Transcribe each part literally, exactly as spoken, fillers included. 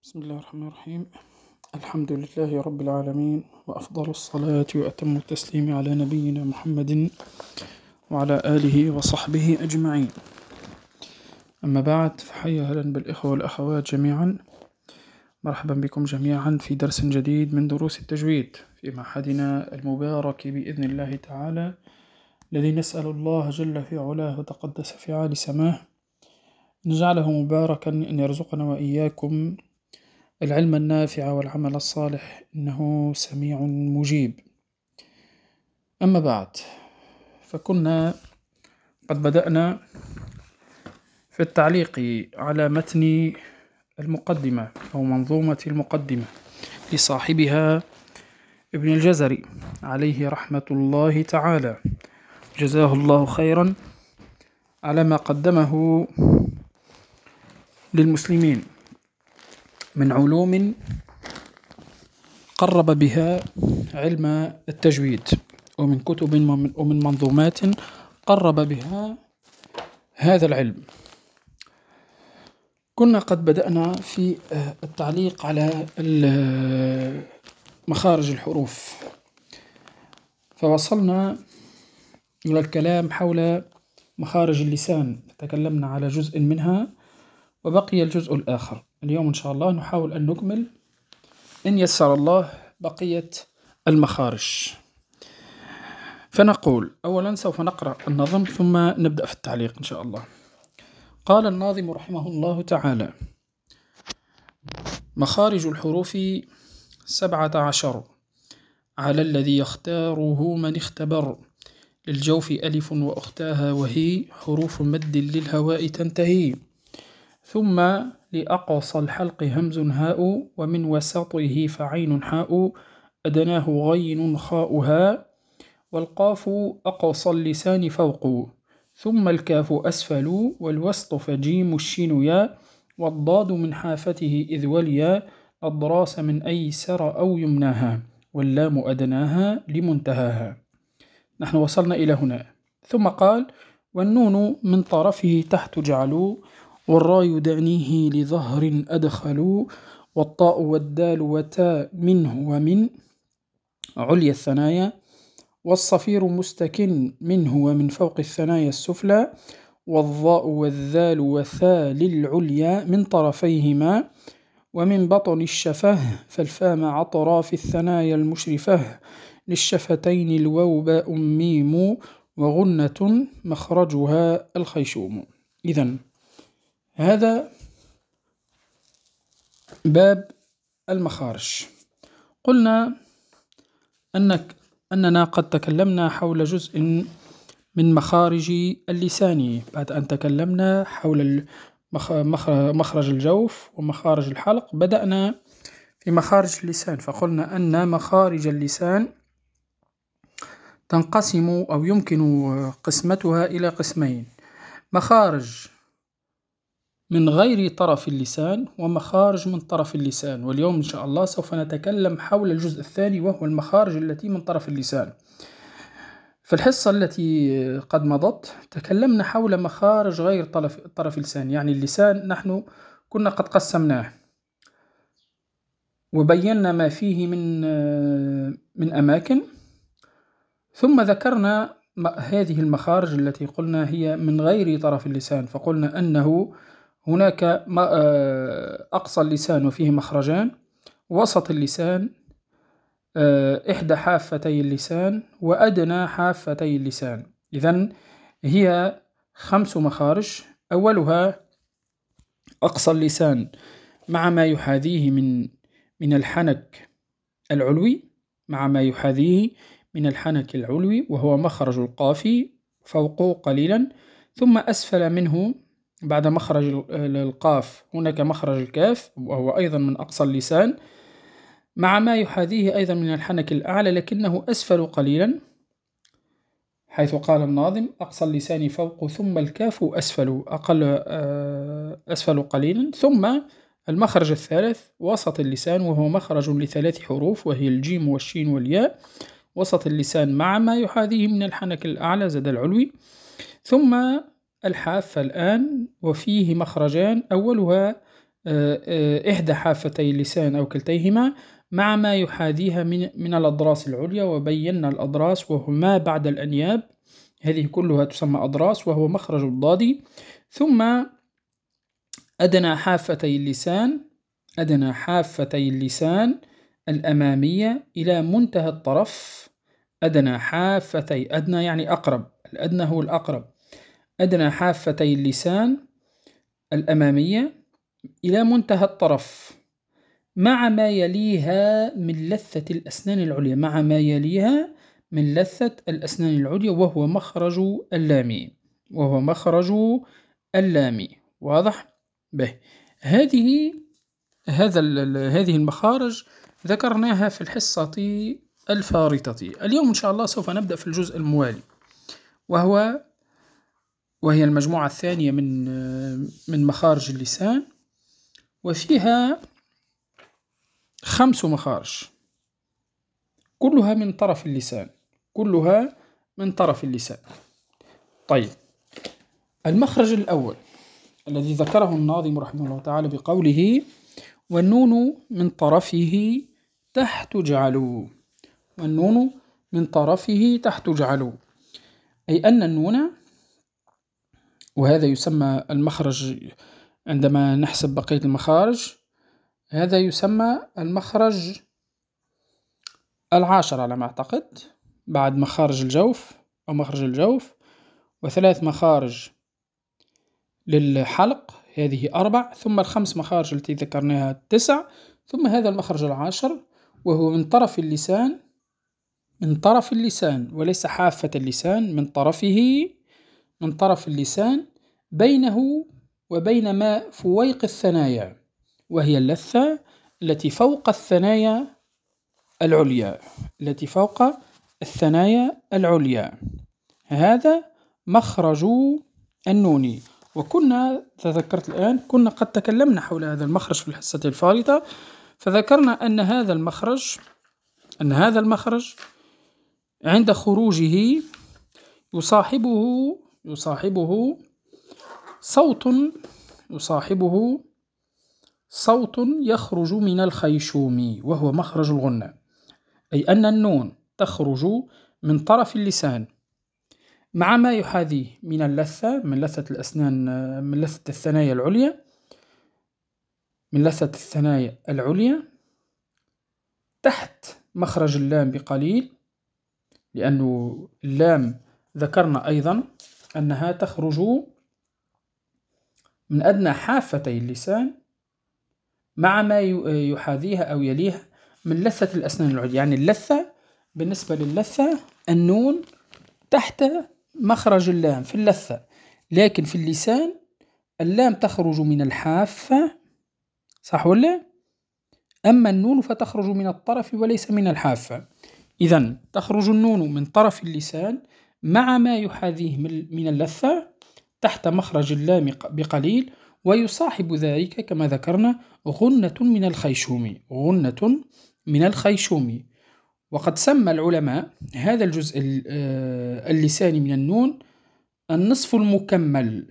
بسم الله الرحمن الرحيم. الحمد لله رب العالمين، وأفضل الصلاة وأتم التسليم على نبينا محمد وعلى آله وصحبه أجمعين. أما بعد، فحيا أهلا بالإخوة والأخوات جميعا. مرحبا بكم جميعا في درس جديد من دروس التجويد في معهدنا المبارك بإذن الله تعالى، الذي نسأل الله جل في علاه وتقدس في عالي سماه نجعله مباركا، أن يرزقنا وإياكم العلم النافع والعمل الصالح، إنه سميع مجيب. أما بعد، فكنا قد بدأنا في التعليق على متن المقدمة أو منظومة المقدمة لصاحبها ابن الجزري عليه رحمة الله تعالى، جزاه الله خيرا على ما قدمه للمسلمين من علوم قرب بها علم التجويد، ومن كتب ومن منظومات قرب بها هذا العلم. كنا قد بدأنا في التعليق على مخارج الحروف، فوصلنا إلى الكلام حول مخارج اللسان، تكلمنا على جزء منها وبقي الجزء الآخر. اليوم إن شاء الله نحاول أن نكمل إن يسر الله بقية المخارج. فنقول أولا سوف نقرأ النظم ثم نبدأ في التعليق إن شاء الله. قال الناظم رحمه الله تعالى: مخارج الحروف سبعة عشر، على الذي يختاره من اختبر، للجوف ألف وأختاها، وهي حروف مد للهواء تنتهي، ثم لأقصى الحلق همز هاء، ومن وسطه فعين حاء، أدناه غين خاؤها، والقاف أقصى اللسان فوق، ثم الكاف أسفل، والوسط فجيم الشين يا، والضاد من حافته إذ وليا، أضراس من أيسر أو يمناها، واللام أدناها لمنتهاها. نحن وصلنا إلى هنا. ثم قال: والنون من طرفه تحت جعلوا، والراء دانيه لظهر أدخلوا، والطاء والدال وتاء منه ومن عليا الثنايا، والصفير مستكن منه ومن فوق الثنايا السفلى، والظاء والذال وثاء للعليا من طرفيهما، ومن بطن الشفه فالفاء مع أطراف الثنايا المشرفة، للشفتين الواو باء ميم، وغنة مخرجها الخيشوم. إذن هذا باب المخارج. قلنا أنك أننا قد تكلمنا حول جزء من مخارج اللسان، بعد أن تكلمنا حول مخرج الجوف ومخارج الحلق، بدأنا في مخارج اللسان، فقلنا أن مخارج اللسان تنقسم أو يمكن قسمتها إلى قسمين: مخارج من غير طرف اللسان، ومخارج من طرف اللسان. واليوم إن شاء الله سوف نتكلم حول الجزء الثاني، وهو المخارج التي من طرف اللسان. في الحصة التي قد مضت تكلمنا حول مخارج غير طرف, طرف اللسان، يعني اللسان نحن كنا قد قسمناه وبينا ما فيه من من أماكن، ثم ذكرنا هذه المخارج التي قلنا هي من غير طرف اللسان، فقلنا أنه هناك أقصى اللسان وفيه مخرجان، وسط اللسان، إحدى حافتي اللسان، وأدنى حافتي اللسان. إذن هي خمس مخارج. أولها أقصى اللسان مع ما يحاذيه من من الحنك العلوي، مع ما يحاذيه من الحنك العلوي، وهو مخرج القاف فوقه قليلا، ثم أسفل منه بعد مخرج القاف هناك مخرج الكاف، وهو أيضا من أقصى اللسان، مع ما يحاذيه أيضا من الحنك الأعلى لكنه أسفل قليلا، حيث قال الناظم: أقصى اللسان فوق، ثم الكاف أسفل، أقل أسفل قليلا، ثم المخرج الثالث وسط اللسان، وهو مخرج لثلاث حروف، وهي الجيم والشين والياء، وسط اللسان مع ما يحاذيه من الحنك الأعلى زاد العلوي، ثم الحافة الآن، وفيه مخرجان: أولها إحدى حافتي اللسان أو كلتيهما مع ما يحاذيها من من الأضراس العليا، وبينا الأضراس وهما بعد الأنياب، هذه كلها تسمى أضراس وهو مخرج الضاد. ثم أدنى حافتي اللسان أدنى حافتي اللسان الأمامية إلى منتهى الطرف. أدنى حافتي، أدنى يعني أقرب، الأدنى هو الأقرب. أدنى حافتي اللسان الأمامية إلى منتهى الطرف مع ما يليها من لثة الأسنان العليا مع ما يليها من لثة الأسنان العليا وهو مخرج اللام وهو مخرج اللام. واضح؟ به. هذه هذا هذه المخارج ذكرناها في الحصة الفارطة. اليوم إن شاء الله سوف نبدأ في الجزء الموالي، وهو وهي المجموعة الثانية من من مخارج اللسان، وفيها خمس مخارج كلها من طرف اللسان كلها من طرف اللسان. طيب، المخرج الأول الذي ذكره الناظم رحمه الله تعالى بقوله: والنون من طرفه تحت جعلوا. والنون من طرفه تحت جعلوا، أي أن النون، وهذا يسمى المخرج عندما نحسب بقية المخارج، هذا يسمى المخرج العاشر على ما أعتقد، بعد مخارج الجوف أو مخرج الجوف، وثلاث مخارج للحلق، هذه أربع، ثم الخمس مخارج التي ذكرناها تسع، ثم هذا المخرج العاشر وهو من طرف اللسان من طرف اللسان وليس حافة اللسان، من طرفه من طرف اللسان بينه وبين ما فويق الثنايا، وهي اللثة التي فوق الثنايا العليا التي فوق الثنايا العليا. هذا مخرج النون. وكنا تذكرت الآن كنا قد تكلمنا حول هذا المخرج في الحصة الفارطة، فذكرنا أن هذا المخرج أن هذا المخرج عند خروجه يصاحبه يصاحبه صوت يصاحبه صوت يخرج من الخيشوم وهو مخرج الغنة، أي أن النون تخرج من طرف اللسان مع ما يحاذيه من اللثة من لثة الأسنان من لثة الثنايا العليا من لثة الثنايا العليا تحت مخرج اللام بقليل، لأن اللام ذكرنا أيضا أنها تخرج من أدنى حافتي اللسان مع ما يحاذيها أو يليها من لثة الأسنان العليا. يعني اللثة بالنسبة للثة النون تحت مخرج اللام في اللثة، لكن في اللسان اللام تخرج من الحافة، صح ولا؟ أما النون فتخرج من الطرف وليس من الحافة. إذن تخرج النون من طرف اللسان مع ما يحاذيه من اللثة تحت مخرج اللام بقليل، ويصاحب ذلك كما ذكرنا غنة من الخيشوم غنة من الخيشوم. وقد سمى العلماء هذا الجزء اللساني من النون النصف المكمل،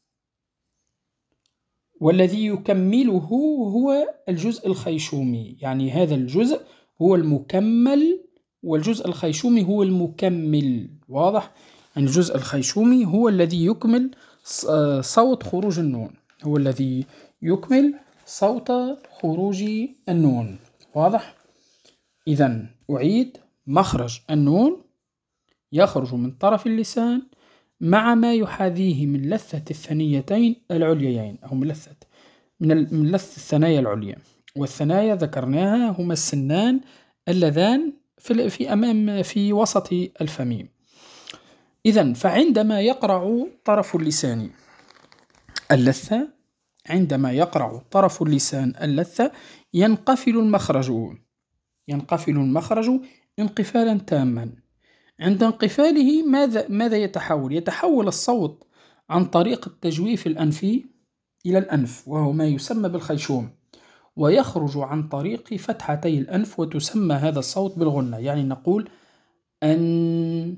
والذي يكمله هو الجزء الخيشومي، يعني هذا الجزء هو المكمل والجزء الخيشومي هو المكمل. واضح؟ يعني الجزء الخيشومي هو الذي يكمل صوت خروج النون هو الذي يكمل صوت خروج النون. واضح؟ إذن أعيد: مخرج النون يخرج من طرف اللسان مع ما يحاذيه من لثة الثنيتين العليين، أو من لثة من لثة الثنايا العليا، والثنايا ذكرناها هما السنان اللذان في في أمام في وسط الفم. إذن فعندما يقرع طرف اللسان اللثة عندما يقرع طرف اللسان اللثة ينقفل المخرج ينقفل المخرج انقفالا تاما. عند انقفاله ماذا ماذا يتحول؟ يتحول الصوت عن طريق التجويف الأنفي إلى الأنف، وهو ما يسمى بالخيشوم، ويخرج عن طريق فتحتي الأنف، وتسمى هذا الصوت بالغنة. يعني نقول أن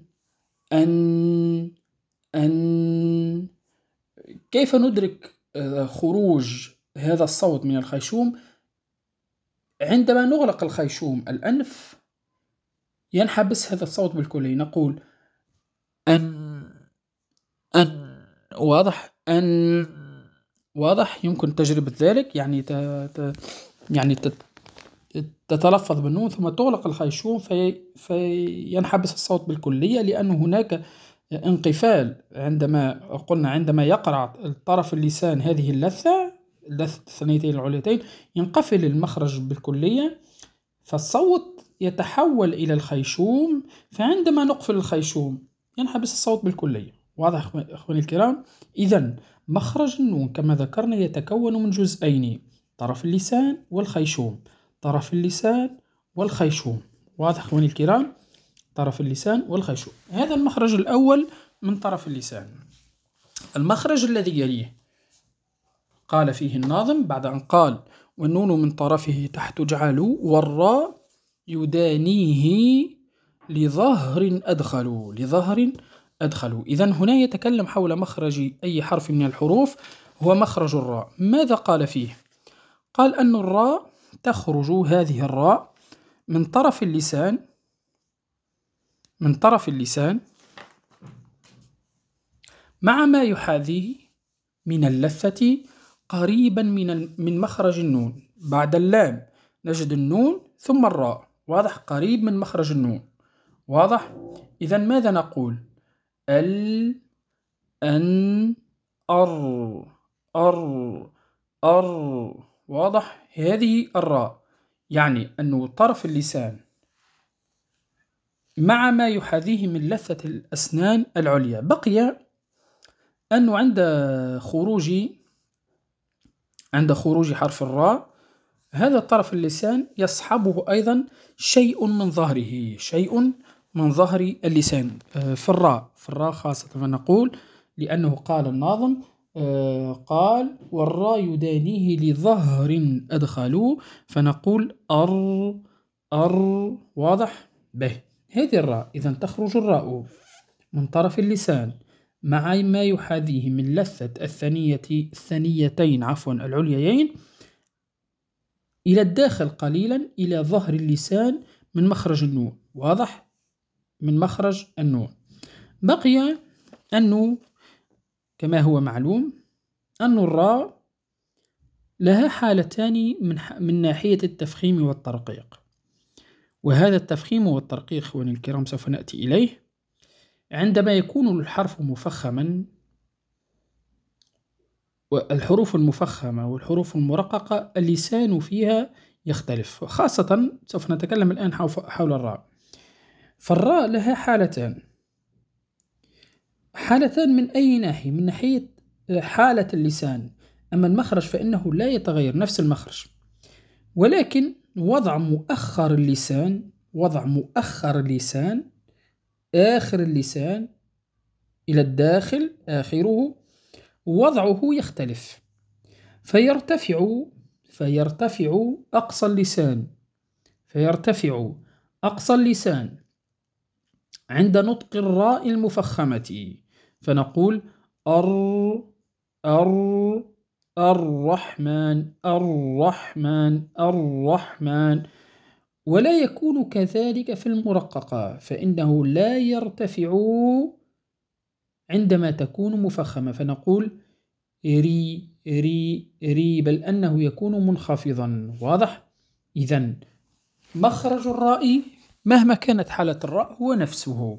أن أن. كيف ندرك خروج هذا الصوت من الخيشوم. عندما نغلق الخيشوم الأنف ينحبس هذا الصوت بالكلية، نقول أن أن واضح أن واضح. يمكن تجربة ذلك، يعني ت... ت... يعني تت... تتلفظ بالنون ثم تغلق الخيشوم في... فينحبس الصوت بالكلية، لأن هناك انقفال عندما قلنا عندما يقرع طرف اللسان هذه اللثة لثة الثنيتين العليتين ينقفل المخرج بالكلية، فالصوت يتحول إلى الخيشوم، فعندما نقفل الخيشوم ينحبس الصوت بالكلية. واضح أخواني الكرام؟ إذن مخرج النون كما ذكرنا يتكون من جزئين، طرف اللسان والخيشوم، طرف اللسان والخيشوم. واضح أخواني الكرام؟ طرف اللسان والخيشوم، هذا المخرج الأول من طرف اللسان. المخرج الذي يليه قال فيه الناظم بعد أن قال والنون من طرفه تحت جعلوا والراء يدانيه لظهر أدخلوا لظهر أدخلوا. إذن هنا يتكلم حول مخرج أي حرف من الحروف، هو مخرج الراء. ماذا قال فيه؟ قال أن الراء تخرج، هذه الراء من طرف اللسان من طرف اللسان مع ما يحاذيه من اللثة قريبا من من مخرج النون. بعد اللام نجد النون ثم الراء، واضح، قريب من مخرج النون. واضح؟ إذن ماذا نقول؟ ال أن أر أر أر. واضح؟ هذه الراء، يعني أن طرف اللسان مع ما يحاذيه من لثة الأسنان العليا. بقي أنه عند خروج عند خروج حرف الراء هذا طرف اللسان يصحبه أيضا شيء من ظهره شيء من ظهر اللسان في الراء في الراء خاصة، فنقول لأنه قال الناظم قال والراء يدانيه لظهر أدخلوا، فنقول أر أر. واضح؟ به هذه الراء. إذن تخرج الراء من طرف اللسان مع ما يحاذيه من لثة الثنية الثنيتين عفوا العليين إلى الداخل قليلا إلى ظهر اللسان من مخرج النون. واضح؟ من مخرج النون. بقي أنه كما هو معلوم أن الراء لها حالتان من, من ناحية التفخيم والترقيق، وهذا التفخيم والترقيق أخواني الكرام سوف نأتي إليه. عندما يكون الحرف مفخما، والحروف المفخمة والحروف المرققة اللسان فيها يختلف، خاصة سوف نتكلم الآن حول الراء. فالراء لها حالتان حالتان من أي ناحية؟ من ناحية حالة اللسان. أما المخرج فإنه لا يتغير، نفس المخرج، ولكن وضع مؤخر اللسان وضع مؤخر اللسان آخر اللسان إلى الداخل آخره وضعه يختلف، فيرتفع فيرتفع أقصى اللسان فيرتفع أقصى اللسان عند نطق الراء المفخمة، فنقول أر أر الرحمن الرحمن الرحمن. ولا يكون كذلك في المرققة، فإنه لا يرتفع عندما تكون مفخمة، فنقول ري ري ري، بل أنه يكون منخفضا. واضح؟ إذن مخرج الراء مهما كانت حالة الراء هو نفسه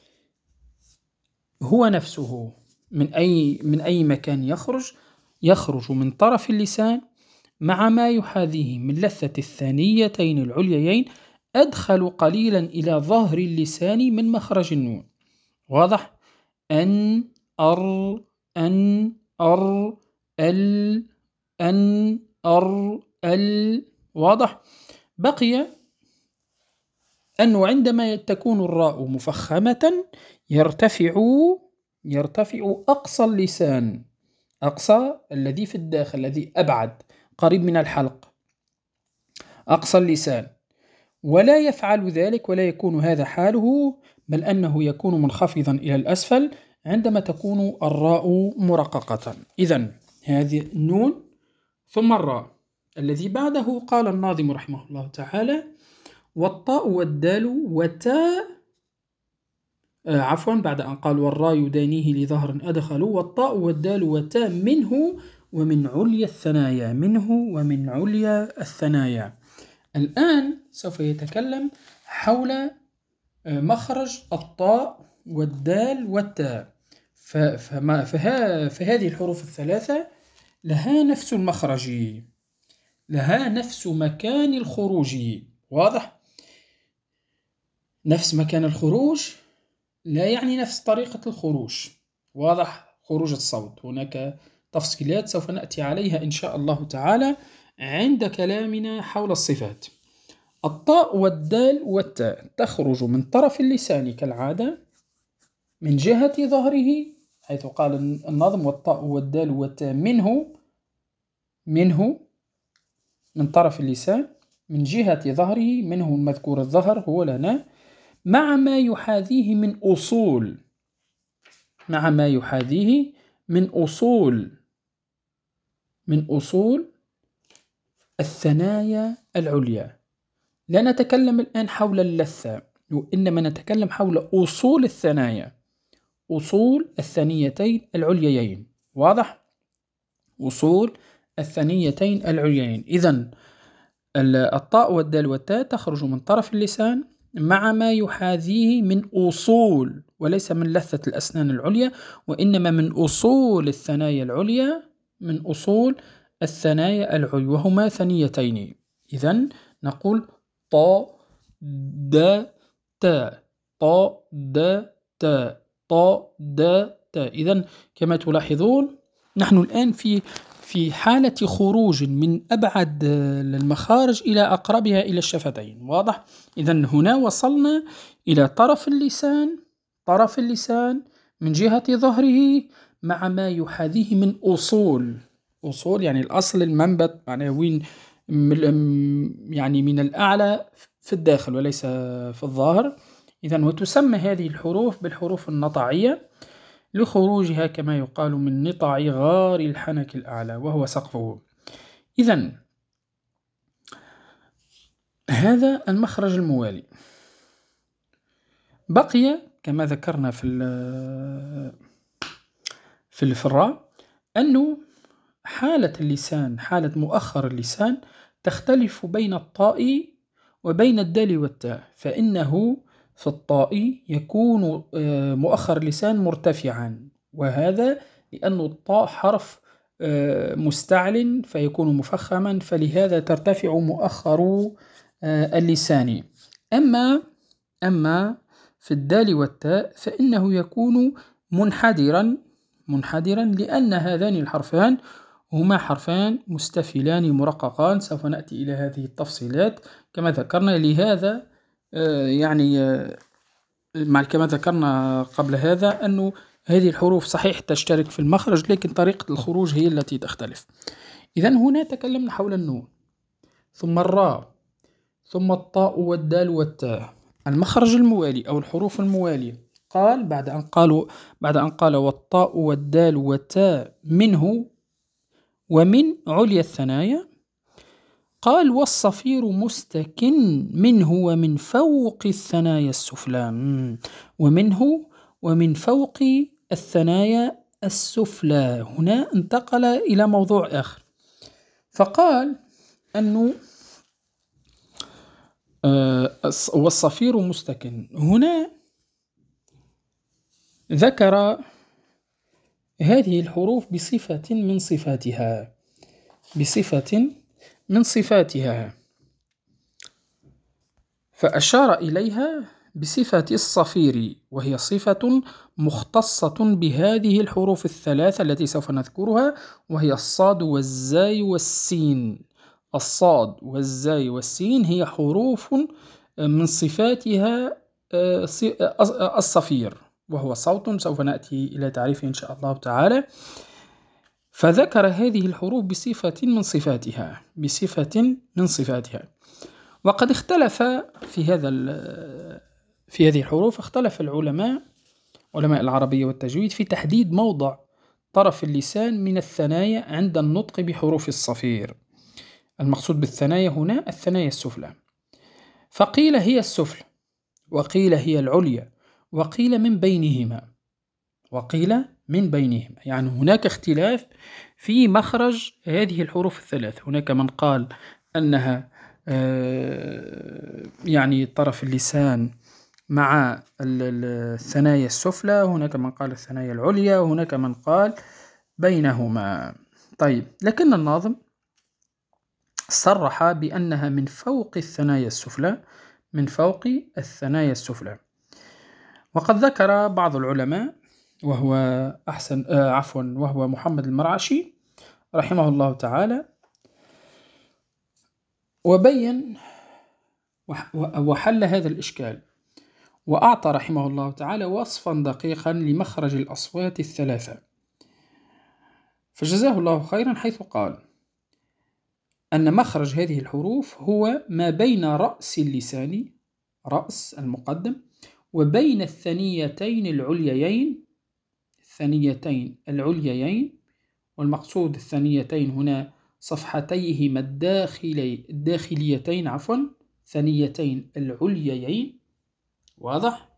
هو نفسه من أي من أي مكان يخرج يخرج من طرف اللسان مع ما يحاذيه من لثة الثانيتين العليين أدخل قليلا إلى ظهر اللسان من مخرج النون. واضح؟ أن أر أن أر ال أن أر ال. واضح؟ بقي أنه عندما تكون الراء مفخمة يرتفع يرتفع أقصى اللسان، أقصى الذي في الداخل الذي أبعد قريب من الحلق، أقصى اللسان، ولا يفعل ذلك ولا يكون هذا حاله، بل أنه يكون منخفضا إلى الأسفل عندما تكون الراء مرققة. إذن هذه النون ثم الراء الذي بعده. قال الناظم رحمه الله تعالى: والطاء والدال وتاء آه عفوا بعد أن قال والراء يدانيه لظهر أدخلوا، والطاء والدال وتاء منه ومن عليا الثنايا، منه ومن عليا الثنايا. الآن سوف يتكلم حول مخرج الطاء والدال والتاء. فما فها فهذه الحروف الثلاثة لها نفس المخرج، لها نفس مكان الخروج. واضح؟ نفس مكان الخروج لا يعني نفس طريقة الخروج. واضح؟ خروج الصوت هناك تفصيلات سوف نأتي عليها إن شاء الله تعالى عند كلامنا حول الصفات. الطاء والدال والتاء تخرج من طرف اللسان كالعادة من جهة ظهره، حيث قال الناظم: والطاء والدال والتاء منه، منه من طرف اللسان من جهة ظهره، منه المذكور الظهر هو لنا، مع ما يحاذيه من أصول، مع ما يحاذيه من أصول من أصول الثنايا العليا. لا نتكلم الآن حول اللثة، وإنما نتكلم حول أصول الثنايا، أصول الثنيتين العليين. واضح؟ أصول الثنيتين العليين. إذن الطاء والدال والتاء تخرج من طرف اللسان مع ما يحاذيه من أصول، وليس من لثة الأسنان العليا، وإنما من أصول الثنايا العليا، من أصول الثنايا العليا، وهما ثنيتين. إذن نقول طاء دا تاء، طاء دا تاء، طاء دا تاء. إذن كما تلاحظون نحن الآن في في حالة خروج من أبعد المخارج إلى أقربها إلى الشفتين. واضح؟ إذن هنا وصلنا إلى طرف اللسان، طرف اللسان من جهة ظهره مع ما يحاذيه من أصول، أصول يعني الأصل، المنبت، يعني وين يعني من الأعلى في الداخل وليس في الظاهر. إذن وتسمى هذه الحروف بالحروف النطعية لخروجها كما يقال من نطع غار الحنك الأعلى وهو سقفه. إذن هذا المخرج الموالي. بقي كما ذكرنا في في الفراء أنه حالة اللسان، حالة مؤخر اللسان تختلف بين الطاء وبين الدال والتاء. فإنه في الطاء يكون مؤخر اللسان مرتفعا، وهذا لأن الطاء حرف مستعل فيكون مفخما، فلهذا ترتفع مؤخر اللسان. أما أما في الدال والتاء فإنه يكون منحدرا منحدرا لأن هذان الحرفان هما حرفان مستفلان مرققان. سوف نأتي إلى هذه التفصيلات كما ذكرنا. لهذا يعني كما ذكرنا قبل هذا أنه هذه الحروف صحيح تشترك في المخرج، لكن طريقة الخروج هي التي تختلف. إذن هنا تكلمنا حول النون، ثم الراء، ثم الطاء والدال والتاء. المخرج الموالي أو الحروف الموالية، قال بعد أن قالوا بعد أن قال والطاء والدال والتاء منه ومن عليا الثنايا، قال والصفير مستكن منه ومن فوق الثنايا السفلى، ومنه ومن فوق الثنايا السفلى. هنا انتقل إلى موضوع آخر، فقال أنه آه والصفير مستكن. هنا ذكر هذه الحروف بصفة من صفاتها، بصفة من صفاتها، فأشار إليها بصفة الصفير، وهي صفة مختصة بهذه الحروف الثلاثة التي سوف نذكرها، وهي الصاد والزاي والسين. الصاد والزاي والسين هي حروف من صفاتها الصفير، وهو صوت سوف نأتي إلى تعريفه إن شاء الله تعالى. فذكر هذه الحروف بصفة من صفاتها، بصفة من صفاتها. وقد اختلف في هذا في هذه الحروف، اختلف العلماء، علماء العربية والتجويد، في تحديد موضع طرف اللسان من الثنايا عند النطق بحروف الصفير. المقصود بالثنايا هنا الثنايا السفلى. فقيل هي السفلى، وقيل هي العليا، وقيل من بينهما، وقيل من بينهما، يعني هناك اختلاف في مخرج هذه الحروف الثلاث. هناك من قال أنها يعني طرف اللسان مع الثنايا السفلى، هناك من قال الثنايا العليا، وهناك من قال بينهما. طيب، لكن الناظم صرح بأنها من فوق الثنايا السفلى، من فوق الثنايا السفلى. وقد ذكر بعض العلماء وهو أحسن آه عفوا وهو محمد المرعشي رحمه الله تعالى، وبين وحل هذا الإشكال، وأعطى رحمه الله تعالى وصفا دقيقا لمخرج الأصوات الثلاثة، فجزاه الله خيرا، حيث قال أن مخرج هذه الحروف هو ما بين رأس اللسان، رأس المقدم، وبين الثنيتين العليين، الثنيتين العليين، والمقصود الثنيتين هنا صفحتيهما الداخلي الداخليتين عفوا ثنيتين العليين، واضح؟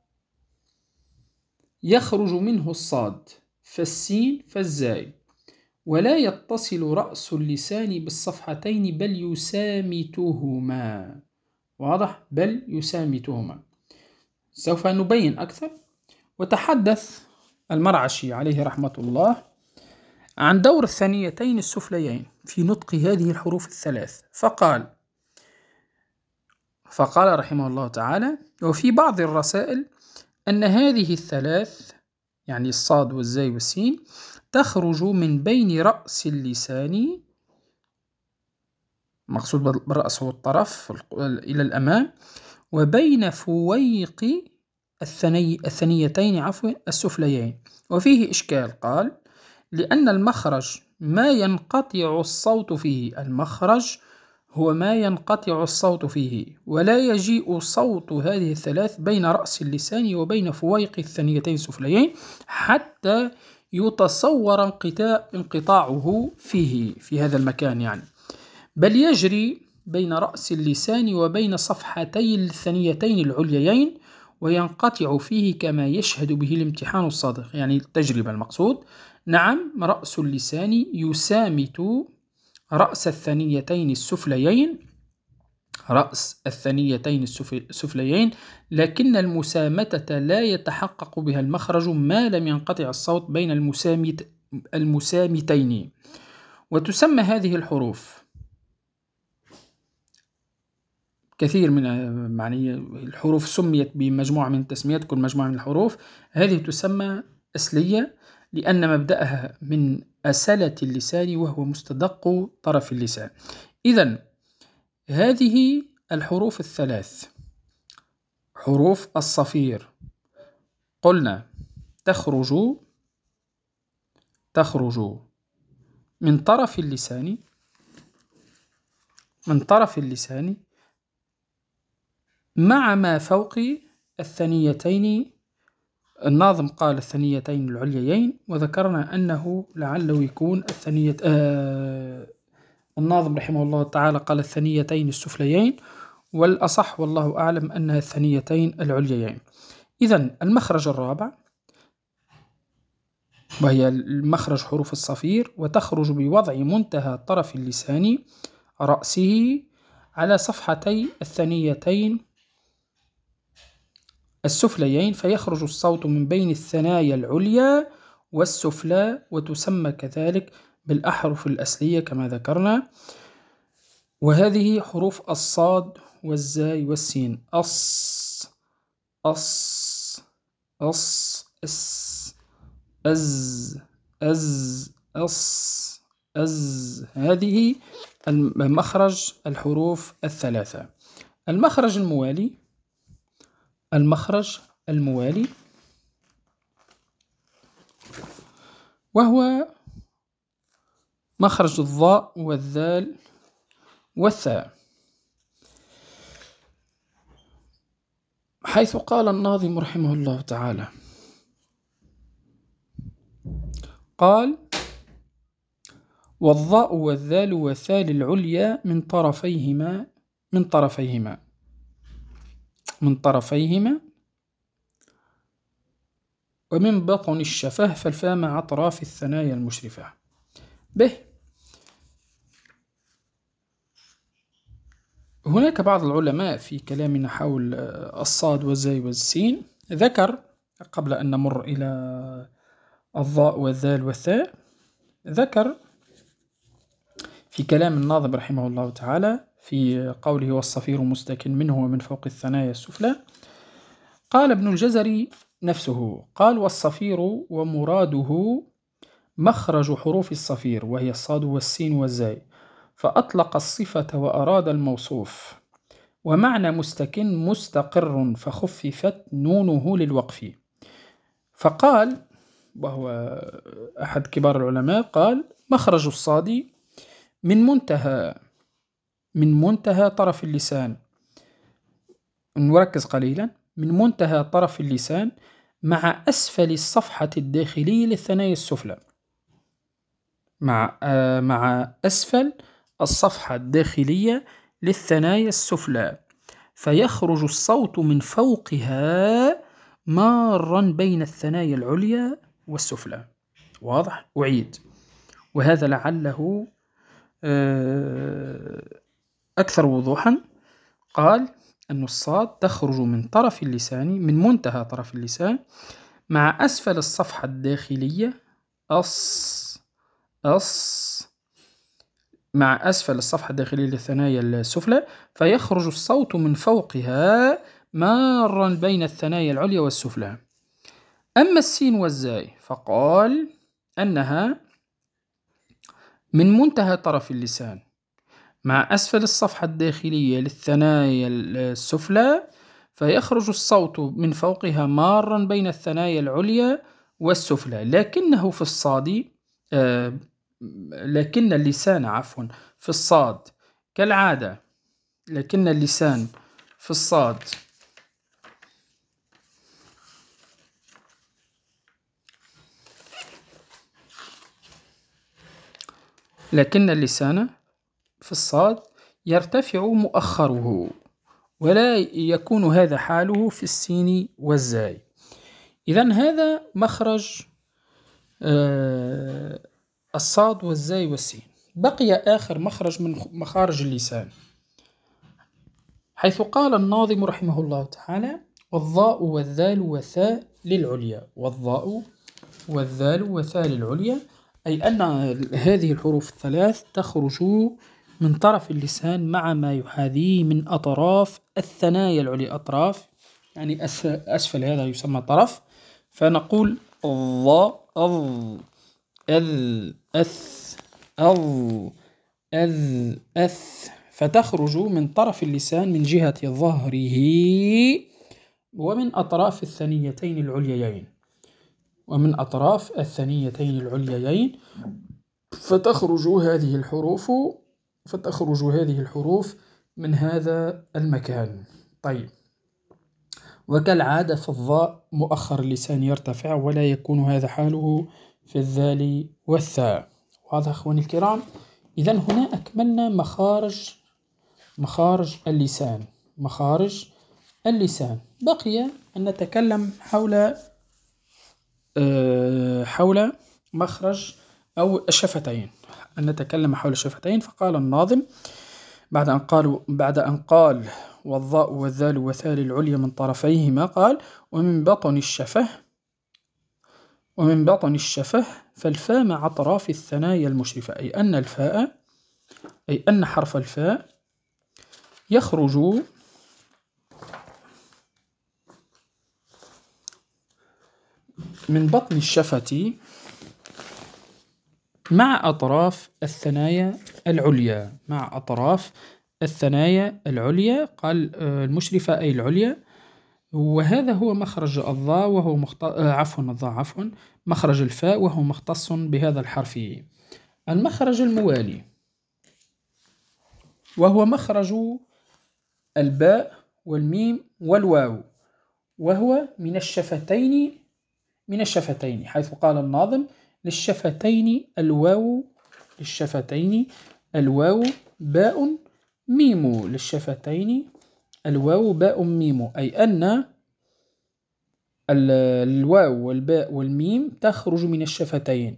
يخرج منه الصاد فالسين فالزاي، ولا يتصل رأس اللسان بالصفحتين بل يسامتهما، واضح؟ بل يسامتهما. سوف نبين أكثر. وتحدث المرعشي عليه رحمة الله عن دور الثنيتين السفليين في نطق هذه الحروف الثلاث، فقال فقال رحمه الله تعالى: وفي بعض الرسائل أن هذه الثلاث، يعني الصاد والزاي والسين، تخرج من بين رأس اللسان، مقصود بالرأس هو الطرف إلى الأمام، وبين فويق الثني الثنيتين عفوا السفليين. وفيه إشكال، قال: لأن المخرج ما ينقطع الصوت فيه، المخرج هو ما ينقطع الصوت فيه، ولا يجيء صوت هذه الثلاث بين رأس اللسان وبين فويق الثنيتين السفليين حتى يتصور انقطاع انقطاعه فيه في هذا المكان، يعني بل يجري بين رأس اللسان وبين صفحتي الثنيتين العليين وينقطع فيه كما يشهد به الامتحان الصادق، يعني التجربة. المقصود: نعم، رأس اللسان يسامت رأس الثنيتين السفليين، رأس الثنيتين السفليين، لكن المسامتة لا يتحقق بها المخرج ما لم ينقطع الصوت بين المسامت المسامتين. وتسمى هذه الحروف كثير من يعني الحروف سميت بمجموعة من التسميات، كل مجموعة من الحروف هذه تسمى أسلية، لأن مبدأها من أسلة اللسان وهو مستدق طرف اللسان. إذن هذه الحروف الثلاث، حروف الصفير، قلنا تخرج تخرج من طرف اللسان من طرف اللسان مع ما فوق الثنيتين. الناظم قال الثنيتين العليين، وذكرنا أنه لعله يكون الثنية آه الناظم رحمه الله تعالى قال الثنيتين السفليين، والأصح والله أعلم أنها الثنيتين العليين. إذن المخرج الرابع، وهي المخرج حروف الصفير، وتخرج بوضع منتهى طرف اللسان رأسه على صفحتي الثنيتين السفليين، فيخرج الصوت من بين الثنايا العليا والسفلى، وتسمى كذلك بالأحرف الأصلية كما ذكرنا. وهذه حروف الصاد والزاي والسين: أص أص أص أس أز أز أص أز. هذه مخرج الحروف الثلاثة. المخرج الموالي المخرج الموالي وهو مخرج الضاء والذال والثاء، حيث قال الناظم رحمه الله تعالى: قال: والضاء والذال والثال العليا من طرفيهما من طرفيهما من طرفيهما ومن بطن الشفه فالفاء مع أطراف الثنايا المشرفة. به، هناك بعض العلماء في كلامنا حول الصاد والزاي والسين ذكر، قبل أن نمر إلى الضاء والذال والثاء، ذكر في كلام الناظم رحمه الله تعالى في قوله: والصفير مستكن منه ومن فوق الثنايا السفلى. قال ابن الجزري نفسه، قال: والصفير ومراده مخرج حروف الصفير وهي الصاد والسين والزاي، فأطلق الصفة وأراد الموصوف. ومعنى مستكن مستقر فخففت نونه للوقف. فقال، وهو أحد كبار العلماء، قال: مخرج الصاد من منتهى من منتهى طرف اللسان، نركز قليلا، من منتهى طرف اللسان مع أسفل الصفحة الداخلية للثنايا السفلى، مع آه مع أسفل الصفحة الداخلية للثنايا السفلى، فيخرج الصوت من فوقها مارا بين الثنايا العليا والسفلى. واضح؟ أعيد، وهذا لعله أكثر وضوحا. قال أن الصاد تخرج من طرف اللسان، من منتهى طرف اللسان مع أسفل الصفحة الداخلية، أص أص مع أسفل الصفحة الداخلية للثنايا السفلى، فيخرج الصوت من فوقها مارا بين الثنايا العليا والسفلى. أما السين والزاي فقال أنها من منتهى طرف اللسان مع أسفل الصفحة الداخلية للثنايا السفلى، فيخرج الصوت من فوقها مارا بين الثنايا العليا والسفلى. لكنه في الصاد آه لكن اللسان عفوا في الصاد كالعادة لكن اللسان في الصاد لكن اللسان في الصاد يرتفع مؤخره، ولا يكون هذا حاله في السين والزاي. إذن هذا مخرج آه الصاد والزاي والسين. بقي آخر مخرج من مخارج اللسان، حيث قال الناظم رحمه الله تعالى: والضاء والذال والثاء للعليا. والضاء والذال والثاء للعليا، أي أن هذه الحروف الثلاث تخرج من طرف اللسان مع ما يحاذيه من أطراف الثنايا العليا. أطراف يعني أسفل هذا يسمى طرف، فنقول الضاء، الض، ال، أث، الض، أذ، أث، فتخرج من طرف اللسان من جهة ظهره ومن أطراف الثنيتين العليين ومن أطراف الثنيتين العليين فتخرج هذه الحروف فتخرج هذه الحروف من هذا المكان. طيب، وكالعادة في الضاء مؤخر اللسان يرتفع، ولا يكون هذا حاله في الذال والثاء. واضح أخواني الكرام؟ إذن هنا أكملنا مخارج مخارج اللسان مخارج اللسان بقي أن نتكلم حول أه حول مخرج أو الشفتين أن نتكلم حول الشفتين. فقال الناظم بعد أن قال بعد أن قال والضاء والذال والثال العليا من طرفيهما، قال: ومن بطن الشفه ومن بطن الشفه فالفاء مع أطراف الثنايا المشرفة، أي أن الفاء أي أن حرف الفاء يخرج من بطن الشفة مع أطراف الثنايا العليا مع أطراف الثنايا العليا قال المشرفة أي العليا. وهذا هو مخرج الضاء وهو مخت... عفوا الضاء عفوا مخرج الفاء وهو مختص بهذا الحرف. المخرج الموالي وهو مخرج الباء والميم والواو، وهو من الشفتين من الشفتين حيث قال الناظم: للشفتين الواو للشفتين الواو باء ميم للشفتين الواو باء ميم، أي أن الواو والباء والميم تخرج من الشفتين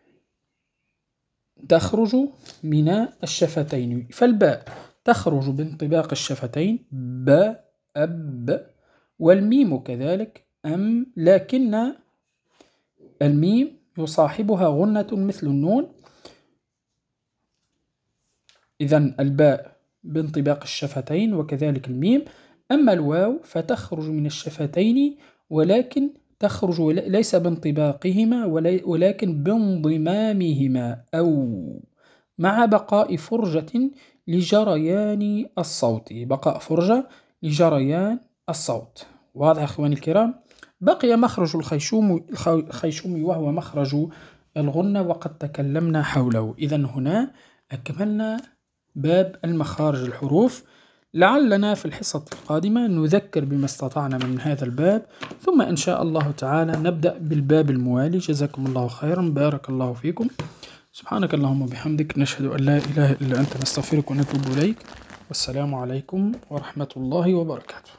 تخرج من الشفتين فالباء تخرج بانطباق الشفتين ب أب، والميم كذلك أم، لكن الميم يصاحبها غنة مثل النون. إذن الباء بانطباق الشفتين وكذلك الميم. أما الواو فتخرج من الشفتين ولكن تخرج ليس بانطباقهما ولكن بانضمامهما أو مع بقاء فرجة لجريان الصوت بقاء فرجة لجريان الصوت. واضح أخواني الكرام؟ بقي مخرج الخيشوم الخيشومي وهو مخرج الغنة وقد تكلمنا حوله. إذن هنا أكملنا باب المخارج الحروف. لعلنا في الحصة القادمة نذكر بما استطعنا من هذا الباب، ثم إن شاء الله تعالى نبدأ بالباب الموالي. جزاكم الله خيرا، بارك الله فيكم. سبحانك اللهم وبحمدك، نشهد أن لا إله إلا أنت، نستغفرك ونتوب إليك، والسلام عليكم ورحمة الله وبركاته.